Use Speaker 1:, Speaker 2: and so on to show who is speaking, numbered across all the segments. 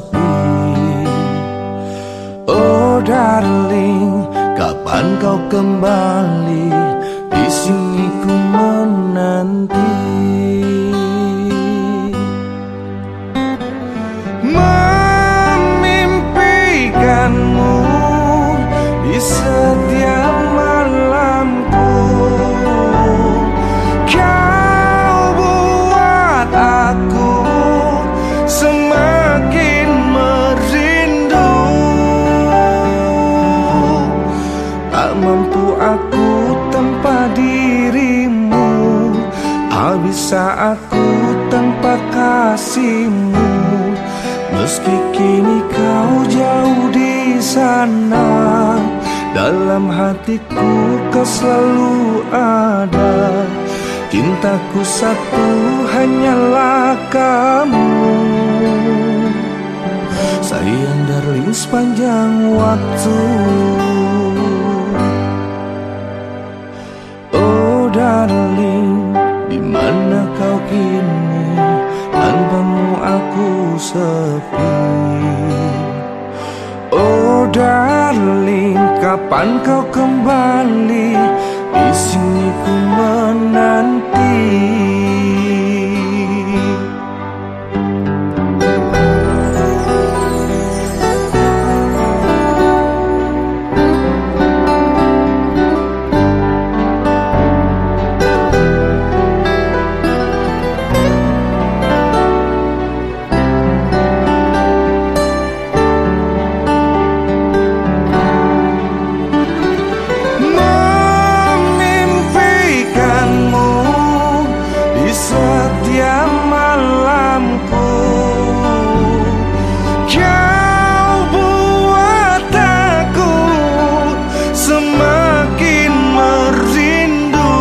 Speaker 1: sepi. Oh darling, kapan kau kembali? Di sini ku menanti. Memimpikanmu di setiap malamku. Kau buat aku semakin merindu. Tak mampu aku tanpa dirimu, tak bisa aku tanpa kasihmu. Meski kini kau jauh di sana, dalam hatiku kau selalu ada. Cintaku satu hanyalah kamu. Sayang darling sepanjang waktu. Oh darling, di mana kau kini? Tanpamu aku sepi. Oh darling, kapan kau kembali? Di sini ku menanti. Setiap malamku kau buat aku semakin merindu.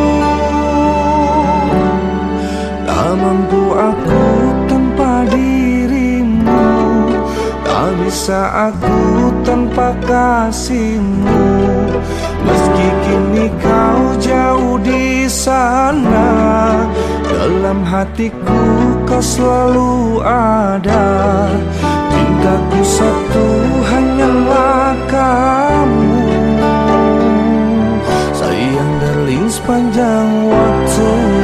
Speaker 1: Tak mampu aku tanpa dirimu, tak bisa aku tanpa kasihmu. Meski kini kau jauh di sana, dalam hatiku kau selalu ada. Cintaku satu hanyalah kamu. Sayang darling sepanjang waktu.